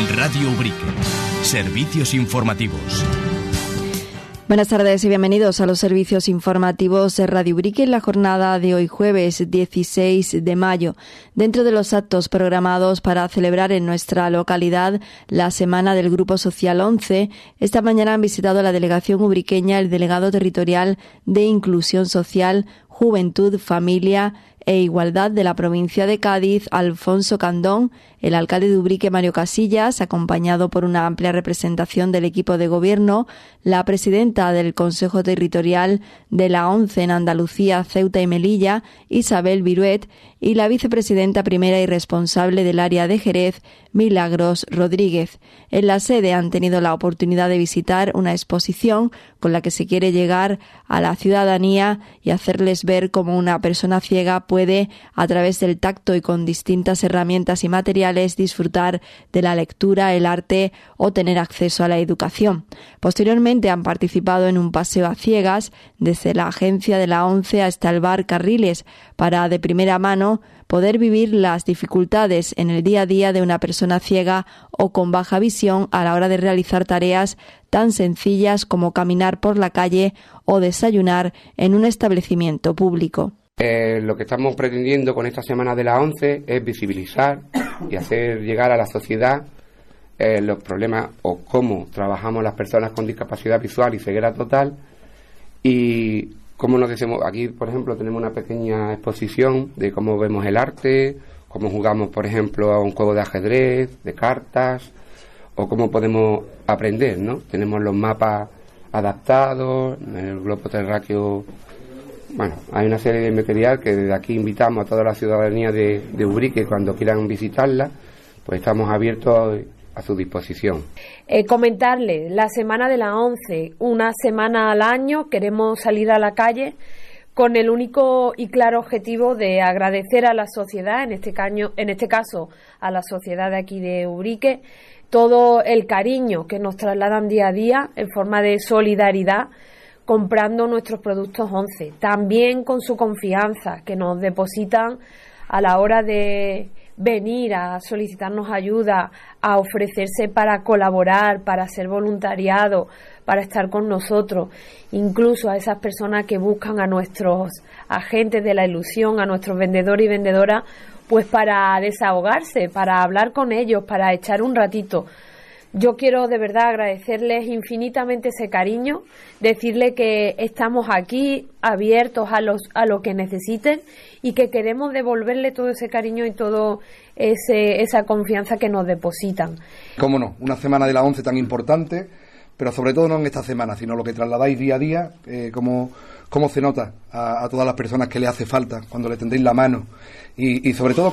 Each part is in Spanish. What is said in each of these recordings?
Radio Ubrique. Servicios informativos. Buenas tardes y bienvenidos a los servicios informativos de Radio Ubrique en la jornada de hoy jueves 16 de mayo. Dentro de los actos programados para celebrar en nuestra localidad la Semana del Grupo Social 11, esta mañana han visitado la delegación ubriqueña el delegado territorial de Inclusión Social, Juventud, Familia e Igualdad de la provincia de Cádiz, Alfonso Candón, el alcalde de Ubrique, Mario Casillas, acompañado por una amplia representación del equipo de gobierno, la presidenta del Consejo Territorial de la ONCE en Andalucía, Ceuta y Melilla, Isabel Viruet, y la vicepresidenta primera y responsable del área de Jerez, Milagros Rodríguez. En la sede han tenido la oportunidad de visitar una exposición con la que se quiere llegar a la ciudadanía y hacerles ver cómo una persona ciega puede, a través del tacto y con distintas herramientas y materiales, disfrutar de la lectura, el arte o tener acceso a la educación. Posteriormente han participado en un paseo a ciegas desde la agencia de la ONCE hasta el bar Carriles para, de primera mano, poder vivir las dificultades en el día a día de una persona ciega o con baja visión a la hora de realizar tareas tan sencillas como caminar por la calle o desayunar en un establecimiento público. Lo que estamos pretendiendo con esta Semana de la ONCE es visibilizar y hacer llegar a la sociedad los problemas o cómo trabajamos las personas con discapacidad visual y ceguera total, y cómo nos decimos. Aquí, por ejemplo, tenemos una pequeña exposición de cómo vemos el arte, cómo jugamos, por ejemplo, a un juego de ajedrez, de cartas, o cómo podemos aprender, ¿no? Tenemos los mapas adaptados, el globo terráqueo. Bueno, hay una serie de material que desde aquí invitamos a toda la ciudadanía de Ubrique, cuando quieran visitarla, pues estamos abiertos a su disposición. Comentarles, la Semana de la ONCE, una semana al año, queremos salir a la calle con el único y claro objetivo de agradecer a la sociedad, en este caso a la sociedad de aquí de Ubrique, todo el cariño que nos trasladan día a día en forma de solidaridad, comprando nuestros productos ONCE, también con su confianza que nos depositan a la hora de venir a solicitarnos ayuda, a ofrecerse para colaborar, para hacer voluntariado, para estar con nosotros, incluso a esas personas que buscan a nuestros agentes de la ilusión, a nuestros vendedores y vendedoras, pues para desahogarse, para hablar con ellos, para echar un ratito. Yo quiero de verdad agradecerles infinitamente ese cariño, decirles que estamos aquí abiertos a lo que necesiten y que queremos devolverle todo ese cariño y todo esa confianza que nos depositan. Cómo no, una semana de la ONCE tan importante, pero sobre todo no en esta semana, sino lo que trasladáis día a día, cómo se nota a todas las personas que le hace falta cuando le tendéis la mano, y sobre todo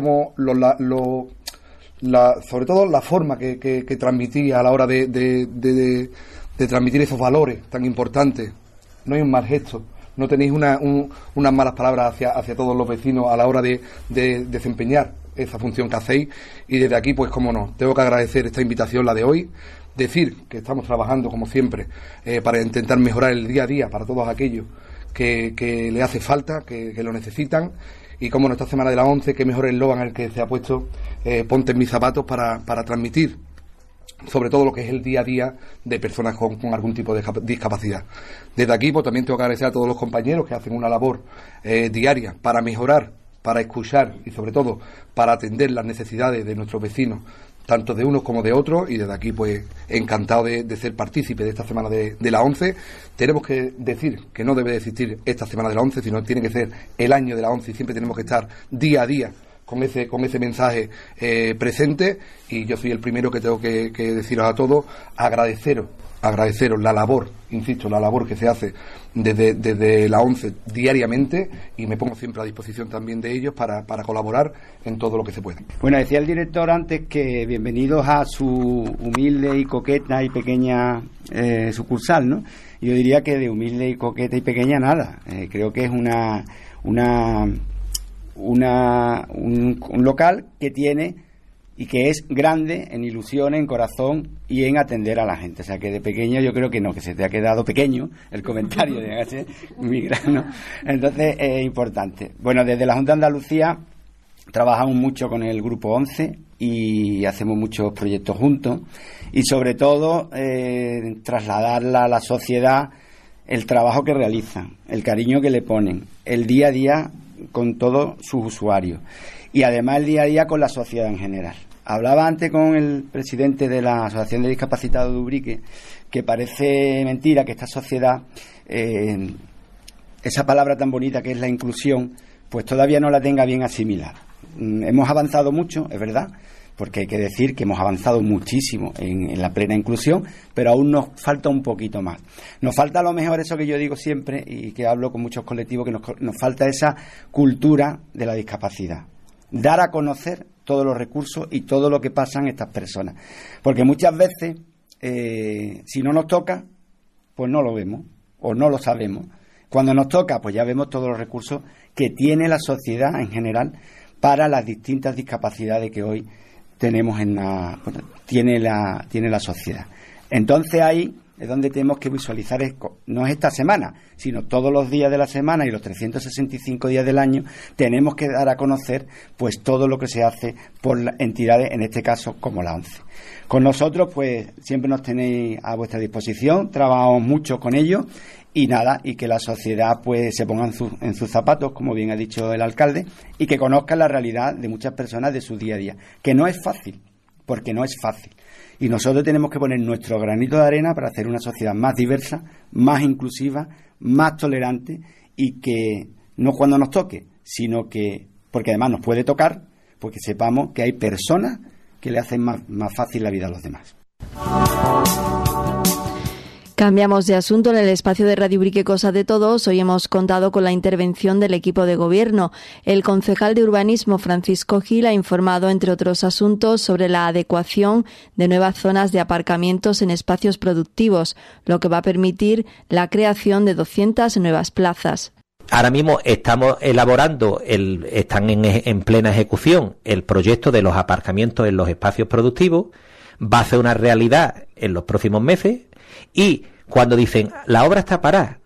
sobre todo la forma que transmitís a la hora de transmitir esos valores tan importantes. No hay un mal gesto, no tenéis unas malas palabras hacia todos los vecinos a la hora de desempeñar esa función que hacéis, y desde aquí, pues cómo no, tengo que agradecer esta invitación, la de hoy, decir que estamos trabajando como siempre para intentar mejorar el día a día para todos aquellos que le hace falta, que lo necesitan. Y como esta Semana de la ONCE, qué mejor eslogan el que se ha puesto, ponte en mis zapatos, para transmitir sobre todo lo que es el día a día de personas con algún tipo de discapacidad. Desde aquí, pues también tengo que agradecer a todos los compañeros que hacen una labor diaria para mejorar, para escuchar y sobre todo para atender las necesidades de nuestros vecinos, tanto de unos como de otros, y desde aquí pues encantado de ser partícipe de esta Semana de la ONCE. Tenemos que decir que no debe de existir esta Semana de la ONCE, sino tiene que ser el año de la ONCE, y siempre tenemos que estar día a día con ese mensaje presente, y yo soy el primero que tengo que deciros a todos, agradeceros la labor, insisto, la labor que se hace desde la ONCE diariamente, y me pongo siempre a disposición también de ellos para colaborar en todo lo que se pueda. Bueno, decía el director antes que bienvenidos a su humilde y coqueta y pequeña sucursal, ¿no? Yo diría que de humilde y coqueta y pequeña nada. Creo que es un local que tiene y que es grande en ilusión, en corazón y en atender a la gente. O sea, que de pequeño yo creo que no, que se te ha quedado pequeño el comentario de muy grande. Entonces es importante. Bueno, desde la Junta de Andalucía trabajamos mucho con el Grupo 11, y hacemos muchos proyectos juntos, y sobre todo trasladarla a la sociedad el trabajo que realizan, el cariño que le ponen, el día a día con todos sus usuarios y además el día a día con la sociedad en general. Hablaba antes con el presidente de la Asociación de Discapacitados de Ubrique que parece mentira que esta sociedad, esa palabra tan bonita que es la inclusión, pues todavía no la tenga bien asimilada. Hemos avanzado mucho, es verdad, porque hay que decir que hemos avanzado muchísimo en la plena inclusión, pero aún nos falta un poquito más. Nos falta a lo mejor eso que yo digo siempre y que hablo con muchos colectivos, que nos falta esa cultura de la discapacidad. Dar a conocer todos los recursos y todo lo que pasan estas personas. Porque muchas veces, si no nos toca, pues no lo vemos o no lo sabemos. Cuando nos toca, pues ya vemos todos los recursos que tiene la sociedad en general para las distintas discapacidades que hoy tenemos tiene la sociedad. Entonces ahí es donde tenemos que visualizar, no es esta semana, sino todos los días de la semana y los 365 días del año, tenemos que dar a conocer pues todo lo que se hace por entidades, en este caso como la ONCE. Con nosotros pues siempre nos tenéis a vuestra disposición, trabajamos mucho con ellos y nada, y que la sociedad pues se ponga en sus zapatos, como bien ha dicho el alcalde, y que conozca la realidad de muchas personas de su día a día, que no es fácil, porque no es fácil. Y nosotros tenemos que poner nuestro granito de arena para hacer una sociedad más diversa, más inclusiva, más tolerante, y que no cuando nos toque, sino que, porque además nos puede tocar, porque sepamos que hay personas que le hacen más fácil la vida a los demás. Cambiamos de asunto. En el espacio de Radio Ubrique Cosa de Todos, hoy hemos contado con la intervención del equipo de gobierno. El concejal de urbanismo, Francisco Gil, ha informado, entre otros asuntos, sobre la adecuación de nuevas zonas de aparcamientos en espacios productivos, lo que va a permitir la creación de 200 nuevas plazas. Ahora mismo estamos elaborando, están en plena ejecución el proyecto de los aparcamientos en los espacios productivos. Va a ser una realidad en los próximos meses. Y cuando dicen, la obra está parada,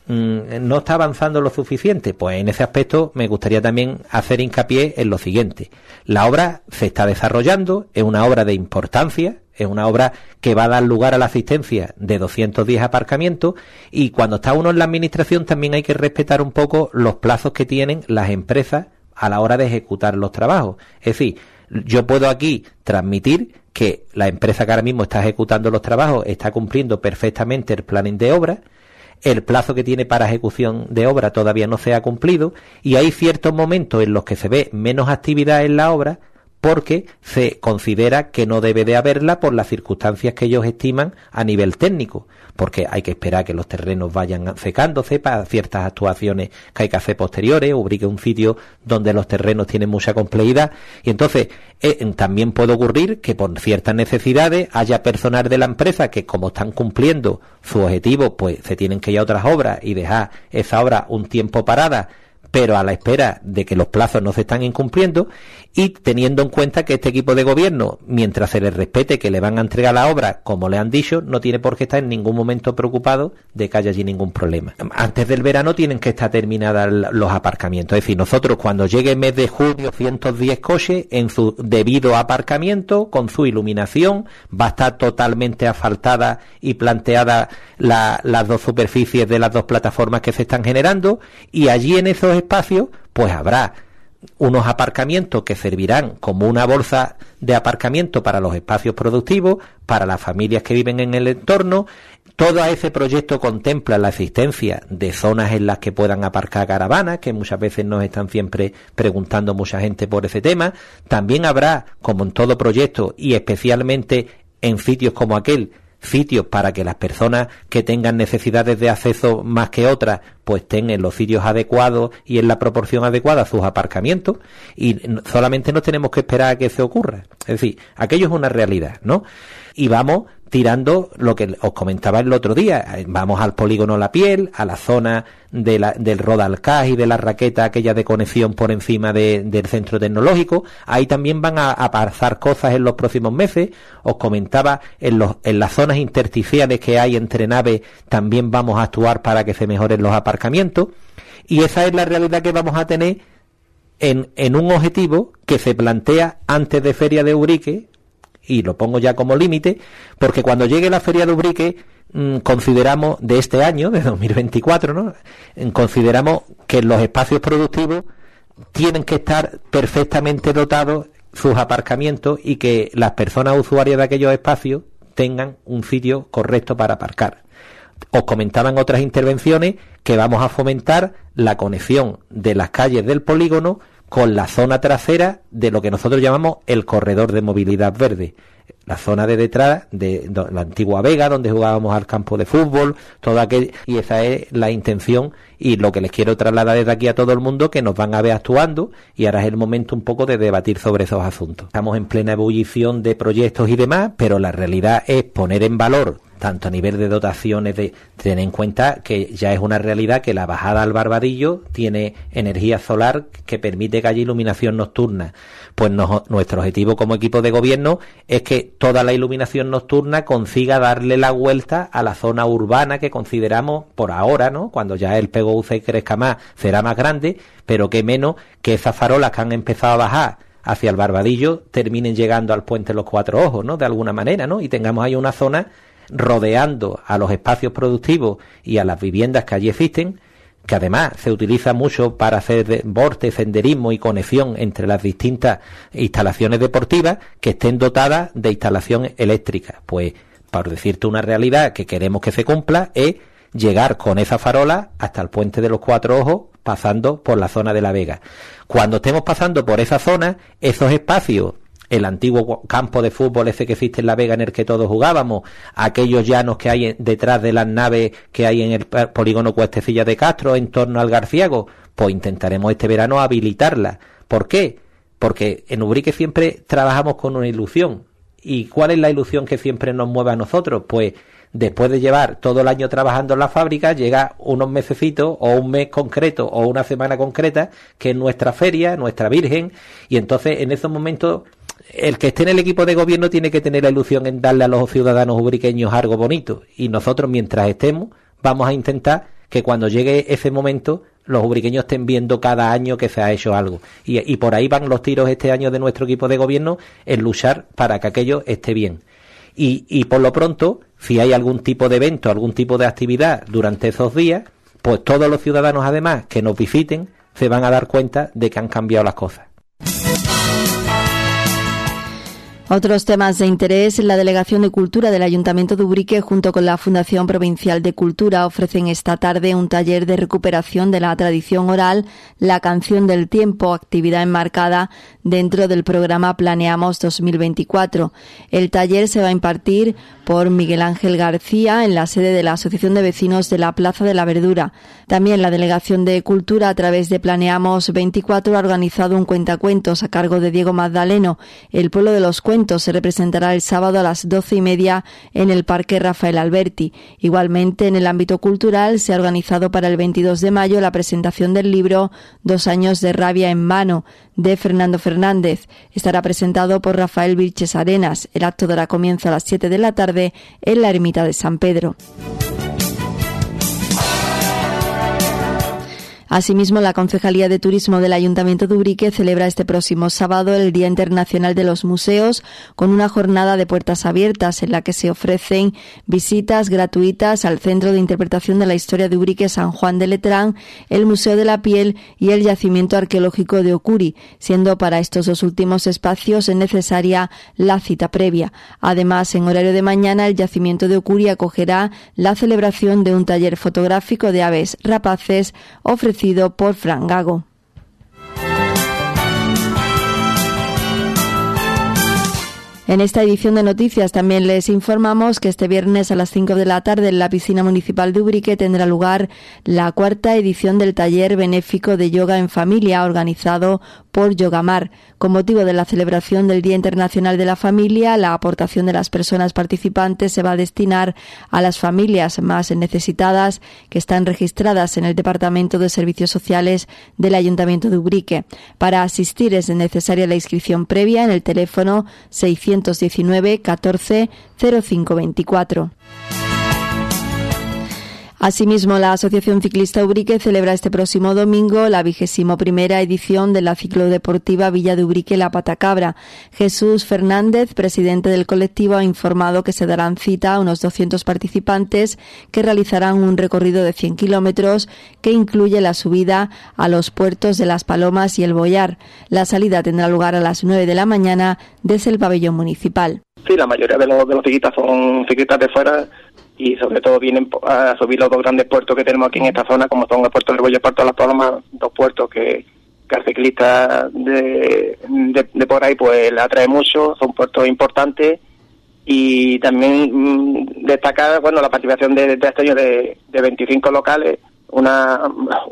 no está avanzando lo suficiente, pues en ese aspecto me gustaría también hacer hincapié en lo siguiente. La obra se está desarrollando, es una obra de importancia, es una obra que va a dar lugar a la asistencia de 210 aparcamientos, y cuando está uno en la administración también hay que respetar un poco los plazos que tienen las empresas a la hora de ejecutar los trabajos. Es decir, yo puedo aquí transmitir que la empresa que ahora mismo está ejecutando los trabajos está cumpliendo perfectamente el planning de obra, el plazo que tiene para ejecución de obra todavía no se ha cumplido, y hay ciertos momentos en los que se ve menos actividad en la obra porque se considera que no debe de haberla por las circunstancias que ellos estiman a nivel técnico, porque hay que esperar que los terrenos vayan secándose para ciertas actuaciones que hay que hacer posteriores. Ubrique un sitio donde los terrenos tienen mucha complejidad, y entonces también puede ocurrir que por ciertas necesidades haya personal de la empresa que, como están cumpliendo su objetivo, pues se tienen que ir a otras obras y dejar esa obra un tiempo parada, pero a la espera de que los plazos no se están incumpliendo, y teniendo en cuenta que este equipo de gobierno, mientras se les respete que le van a entregar la obra como le han dicho, no tiene por qué estar en ningún momento preocupado de que haya allí ningún problema. Antes del verano tienen que estar terminados los aparcamientos, es decir, nosotros cuando llegue el mes de junio, 110 coches en su debido aparcamiento, con su iluminación, va a estar totalmente asfaltada y planteada las dos superficies de las dos plataformas que se están generando, y allí en esos espacios pues habrá unos aparcamientos que servirán como una bolsa de aparcamiento para los espacios productivos, para las familias que viven en el entorno. Todo ese proyecto contempla la existencia de zonas en las que puedan aparcar caravanas, que muchas veces nos están siempre preguntando mucha gente por ese tema. También habrá, como en todo proyecto, y especialmente en sitios como aquel, sitios para que las personas que tengan necesidades de acceso más que otras pues estén en los sitios adecuados y en la proporción adecuada a sus aparcamientos, y solamente nos tenemos que esperar a que se ocurra. Es decir, aquello es una realidad, ¿no? Y vamos tirando lo que os comentaba el otro día, vamos al polígono La Piel, a la zona del Rodalcás y de la raqueta aquella de conexión por encima del centro tecnológico. Ahí también van a pasar cosas en los próximos meses. Os comentaba, en las zonas intersticiales que hay entre naves también vamos a actuar para que se mejoren los aparcamientos, y esa es la realidad que vamos a tener en un objetivo que se plantea antes de Feria de Ubrique, y lo pongo ya como límite, porque cuando llegue la Feria de Ubrique, consideramos, de este año, de 2024, ¿no? Consideramos que los espacios productivos tienen que estar perfectamente dotados sus aparcamientos y que las personas usuarias de aquellos espacios tengan un sitio correcto para aparcar. Os comentaba en otras intervenciones que vamos a fomentar la conexión de las calles del polígono con la zona trasera de lo que nosotros llamamos el corredor de movilidad verde, la zona de detrás de la antigua Vega, donde jugábamos al campo de fútbol, todo aquello, y esa es la intención y lo que les quiero trasladar desde aquí a todo el mundo, que nos van a ver actuando, y ahora es el momento un poco de debatir sobre esos asuntos. Estamos en plena ebullición de proyectos y demás, pero la realidad es poner en valor, tanto a nivel de dotaciones, de tener en cuenta que ya es una realidad que la bajada al Barbadillo tiene energía solar que permite que haya iluminación nocturna. Pues nuestro objetivo como equipo de gobierno es que toda la iluminación nocturna consiga darle la vuelta a la zona urbana que consideramos por ahora, ¿no? Cuando ya el PGU se crezca más, será más grande, pero que menos que esas farolas que han empezado a bajar hacia el Barbadillo terminen llegando al puente Los Cuatro Ojos, ¿no? De alguna manera, ¿no? Y tengamos ahí una zona rodeando a los espacios productivos y a las viviendas que allí existen, que además se utiliza mucho para hacer deporte, senderismo y conexión entre las distintas instalaciones deportivas, que estén dotadas de instalación eléctrica. Pues, por decirte una realidad que queremos que se cumpla, es llegar con esa farola hasta el puente de Los Cuatro Ojos, pasando por la zona de La Vega. Cuando estemos pasando por esa zona, esos espacios, el antiguo campo de fútbol ese que existe en La Vega en el que todos jugábamos, aquellos llanos que hay detrás de las naves que hay en el polígono Cuestecilla de Castro en torno al Garciago, pues intentaremos este verano habilitarla. ¿Por qué? Porque en Ubrique siempre trabajamos con una ilusión. ¿Y cuál es la ilusión que siempre nos mueve a nosotros? Pues después de llevar todo el año trabajando en la fábrica, llega unos mesecitos o un mes concreto o una semana concreta, que es nuestra feria, nuestra Virgen, y entonces en esos momentos el que esté en el equipo de gobierno tiene que tener la ilusión en darle a los ciudadanos ubriqueños algo bonito, y nosotros mientras estemos vamos a intentar que cuando llegue ese momento los ubriqueños estén viendo cada año que se ha hecho algo, y por ahí van los tiros este año de nuestro equipo de gobierno, en luchar para que aquello esté bien. Y por lo pronto, si hay algún tipo de evento, algún tipo de actividad durante esos días, pues todos los ciudadanos además que nos visiten se van a dar cuenta de que han cambiado las cosas. Otros temas de interés: la Delegación de Cultura del Ayuntamiento de Ubrique junto con la Fundación Provincial de Cultura ofrecen esta tarde un taller de recuperación de la tradición oral, la canción del tiempo, actividad enmarcada dentro del programa Planeamos 2024. El taller se va a impartir por Miguel Ángel García en la sede de la Asociación de Vecinos de la Plaza de la Verdura. También la Delegación de Cultura, a través de Planeamos 24, ha organizado un cuentacuentos a cargo de Diego Magdaleno. El Pueblo de los Cuentos se representará el sábado a las 12:30 en el Parque Rafael Alberti. Igualmente, en el ámbito cultural, se ha organizado para el 22 de mayo la presentación del libro 2 años de rabia en vano, de Fernando Fernández. Estará presentado por Rafael Vilches Arenas. El acto dará comienzo a las 7 de la tarde en la Ermita de San Pedro. Asimismo, la Concejalía de Turismo del Ayuntamiento de Ubrique celebra este próximo sábado el Día Internacional de los Museos, con una jornada de puertas abiertas en la que se ofrecen visitas gratuitas al Centro de Interpretación de la Historia de Ubrique San Juan de Letrán, el Museo de la Piel y el Yacimiento Arqueológico de Ocuri, siendo para estos dos últimos espacios necesaria la cita previa. Además, en horario de mañana, el Yacimiento de Ocuri acogerá la celebración de un taller fotográfico de aves rapaces ofrecido por Fran Gago. En esta edición de noticias también les informamos que este viernes a las 5 de la tarde en la piscina municipal de Ubrique tendrá lugar la 4ª edición del taller benéfico de yoga en familia organizado por Yogamar. Con motivo de la celebración del Día Internacional de la Familia, la aportación de las personas participantes se va a destinar a las familias más necesitadas que están registradas en el Departamento de Servicios Sociales del Ayuntamiento de Ubrique. Para asistir es necesaria la inscripción previa en el teléfono 619 14 05 24. Asimismo, la Asociación Ciclista Ubrique celebra este próximo domingo la 21ª edición de la ciclodeportiva Villa de Ubrique La Patacabra. Jesús Fernández, presidente del colectivo, ha informado que se darán cita a unos 200 participantes que realizarán un recorrido de 100 kilómetros que incluye la subida a los puertos de Las Palomas y El Boyar. La salida tendrá lugar a las 9 de la mañana desde el pabellón municipal. Sí, la mayoría de los ciclistas son ciclistas de fuera y sobre todo vienen a subir los dos grandes puertos que tenemos aquí en esta zona, como son el puerto del Boyar y el puerto de Las Palomas, dos puertos que al ciclista de por ahí pues le atrae mucho, son puertos importantes. Y también destacar, bueno, la participación de este año de 25 locales, una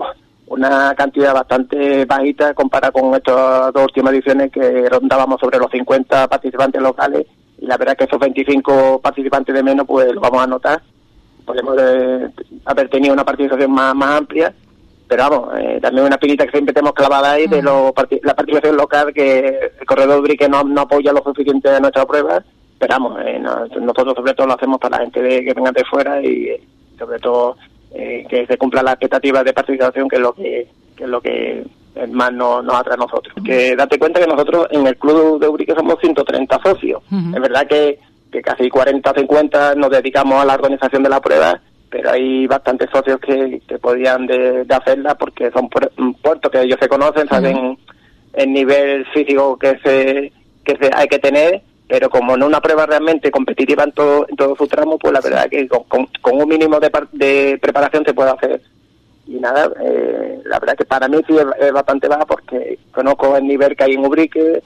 cantidad bastante bajita comparada con estas dos últimas ediciones que rondábamos sobre los 50 participantes locales, y la verdad es que esos 25 participantes de menos pues lo vamos a notar. Podemos haber tenido una participación más amplia, pero vamos, también una espinita que siempre tenemos clavada ahí de la participación local, que el corredor Ubrique no apoya lo suficiente a nuestra prueba. Pero vamos, nosotros sobre todo lo hacemos para la gente que venga de fuera y sobre todo que se cumplan las expectativas de participación, que es lo que más nos atrae a nosotros. Que date cuenta que nosotros en el club de Ubrique somos 130 socios. Es verdad que casi 40 o 50 nos dedicamos a la organización de la prueba, pero hay bastantes socios que podían de hacerla, porque son puertos que ellos se conocen, saben el nivel físico que hay que tener. Pero como no es una prueba realmente competitiva en todo su tramo, pues la verdad es que con un mínimo de preparación se puede hacer. Y nada, la verdad que para mí sí es bastante baja, porque conozco el nivel que hay en Ubrique,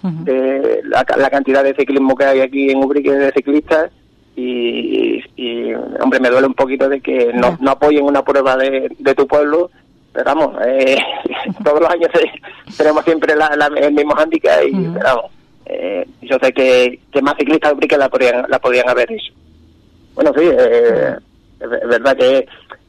la cantidad de ciclismo que hay aquí en Ubrique de ciclistas, y hombre, me duele un poquito de que no apoyen una prueba de tu pueblo. Pero vamos, todos los años tenemos siempre el mismo hándicap y vamos. Yo sé que más ciclistas de Ubrique la podrían haber hecho. Bueno, sí, es verdad que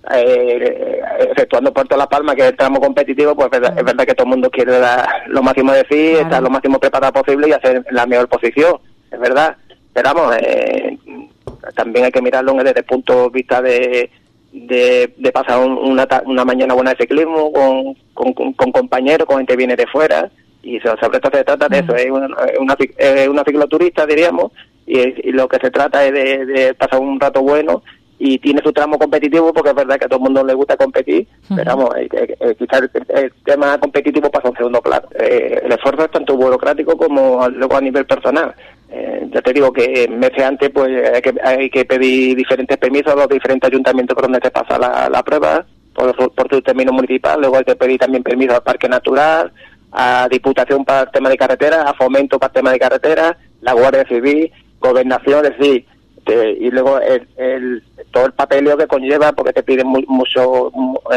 efectuando Puerto Las Palmas, que es el tramo competitivo, pues es verdad que todo el mundo quiere dar lo máximo de sí, estar lo máximo preparado posible y hacer la mejor posición, es verdad. Pero vamos, también hay que mirarlo desde el punto de vista de pasar una mañana buena de ciclismo con compañeros, con gente que viene de fuera. Y sobre todo se trata de eso, es una cicloturista, diríamos, y lo que se trata es de pasar un rato bueno, y tiene su tramo competitivo, porque es verdad que a todo el mundo le gusta competir, pero vamos, quizás el tema competitivo pasa a un segundo plano. El esfuerzo es tanto burocrático como luego a nivel personal. Ya te digo que meses antes pues hay que pedir diferentes permisos a los diferentes ayuntamientos por donde se pasa la prueba, por su término municipal. Luego hay que pedir también permiso al Parque Natural, a Diputación para el tema de carretera, a Fomento para el tema de carretera, la Guardia Civil, Gobernación, es decir, y luego todo el papeleo que conlleva, porque te piden mucho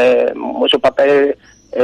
papel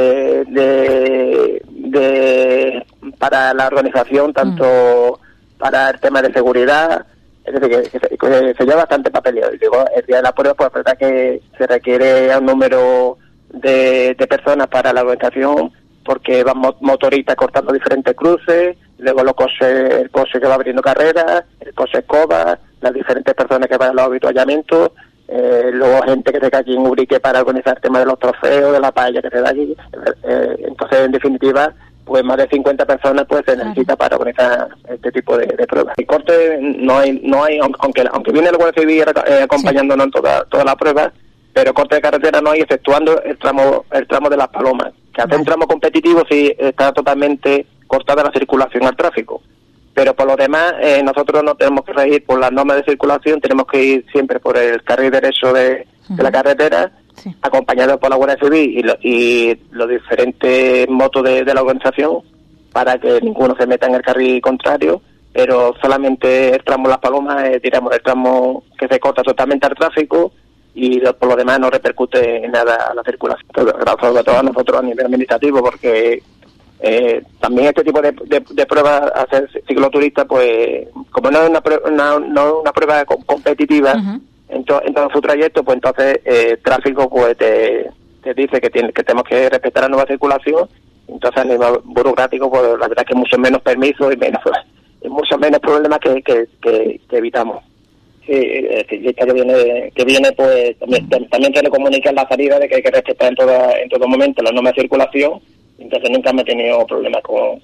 para la organización, tanto para el tema de seguridad, es decir, que se lleva bastante papeleo. Y luego el día de la prueba, pues es verdad que se requiere un número de personas para la organización, porque van motoristas cortando diferentes cruces, luego el coche que va abriendo carreras, el coche escoba, las diferentes personas que van a los avituallamientos, luego gente que se queda aquí en Ubrique para organizar el tema de los trofeos, de la paella que se da aquí. Entonces, en definitiva, pues más de 50 personas pues se necesita para organizar este tipo de pruebas. El corte no hay, aunque viene el Guardia Civil acompañándonos en toda la prueba, pero corte de carretera no hay, exceptuando el tramo de Las Palomas, que hace un tramo competitivo sí está totalmente cortada la circulación al tráfico. Pero por lo demás, nosotros no tenemos que regir por las normas de circulación, tenemos que ir siempre por el carril derecho de la carretera, acompañados por la Guardia Civil y los diferentes motos de la organización, para que ninguno se meta en el carril contrario. Pero solamente el tramo Las Palomas es, digamos, el tramo que se corta totalmente al tráfico, y por lo demás no repercute en nada a la circulación. Sobre todo a nosotros a nivel administrativo, porque también este tipo de pruebas, hacer cicloturista, pues como no es una prueba competitiva en todo su trayecto, pues entonces tráfico pues te dice que tenemos que respetar la nueva circulación. Entonces a nivel burocrático, pues la verdad es que mucho menos permisos y mucho menos problemas que evitamos. Sí, el ciclista que viene pues también se le comunica en la salida de que hay que respetar en todo momento la norma de circulación. Entonces nunca me he tenido problemas con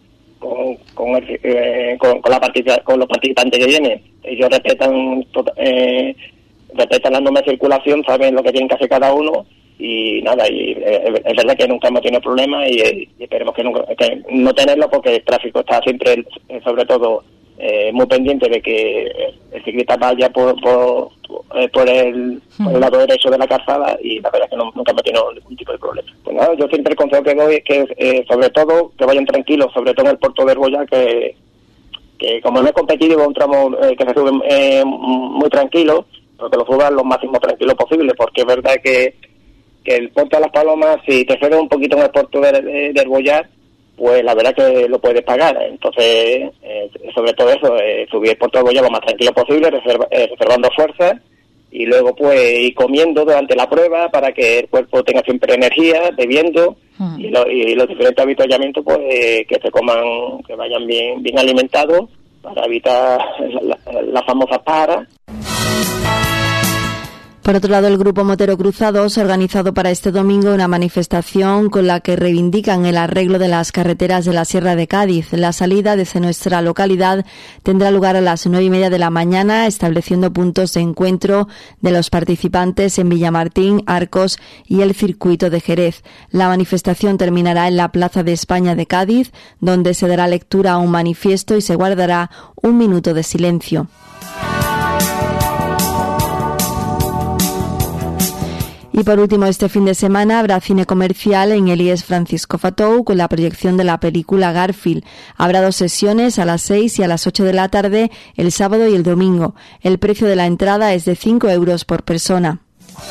los participantes que vienen. Ellos respetan las normas de circulación, saben lo que tienen que hacer cada uno y nada, y es verdad que nunca hemos tenido problemas y esperemos que no tenerlo, porque el tráfico está siempre, sobre todo, muy pendiente de que el ciclista vaya por el lado derecho de la calzada, y la verdad es que nunca me he tenido ningún tipo de problema. Pues nada, yo siempre el consejo que doy es que sobre todo que vayan tranquilos, sobre todo en el puerto de Arbolla, que como no es competitivo, un tramo que se sube muy tranquilo, pero que lo suban lo máximo tranquilo posible, porque es verdad que el puerto de Las Palomas, si te cedes un poquito en el puerto de Arbolla, pues la verdad que lo puedes pagar. Entonces, sobre todo eso, subir el puerto de Arbolla lo más tranquilo posible, reservando fuerzas, y luego pues ir comiendo durante la prueba para que el cuerpo tenga siempre energía, bebiendo, y los diferentes avituallamientos pues que se coman, que vayan bien alimentados, para evitar las famosas paras. Por otro lado, el Grupo Motero Cruzados ha organizado para este domingo una manifestación con la que reivindican el arreglo de las carreteras de la Sierra de Cádiz. La salida desde nuestra localidad tendrá lugar a las 9:30 de la mañana, estableciendo puntos de encuentro de los participantes en Villamartín, Arcos y el circuito de Jerez. La manifestación terminará en la Plaza de España de Cádiz, donde se dará lectura a un manifiesto y se guardará un minuto de silencio. Y por último, este fin de semana habrá cine comercial en el IES Francisco Fatou con la proyección de la película Garfield. Habrá 2 sesiones, a las 6 y a las 8 de la tarde, el sábado y el domingo. El precio de la entrada es de 5 euros por persona.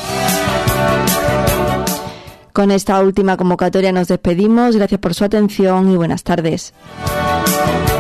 Con esta última convocatoria nos despedimos. Gracias por su atención y buenas tardes.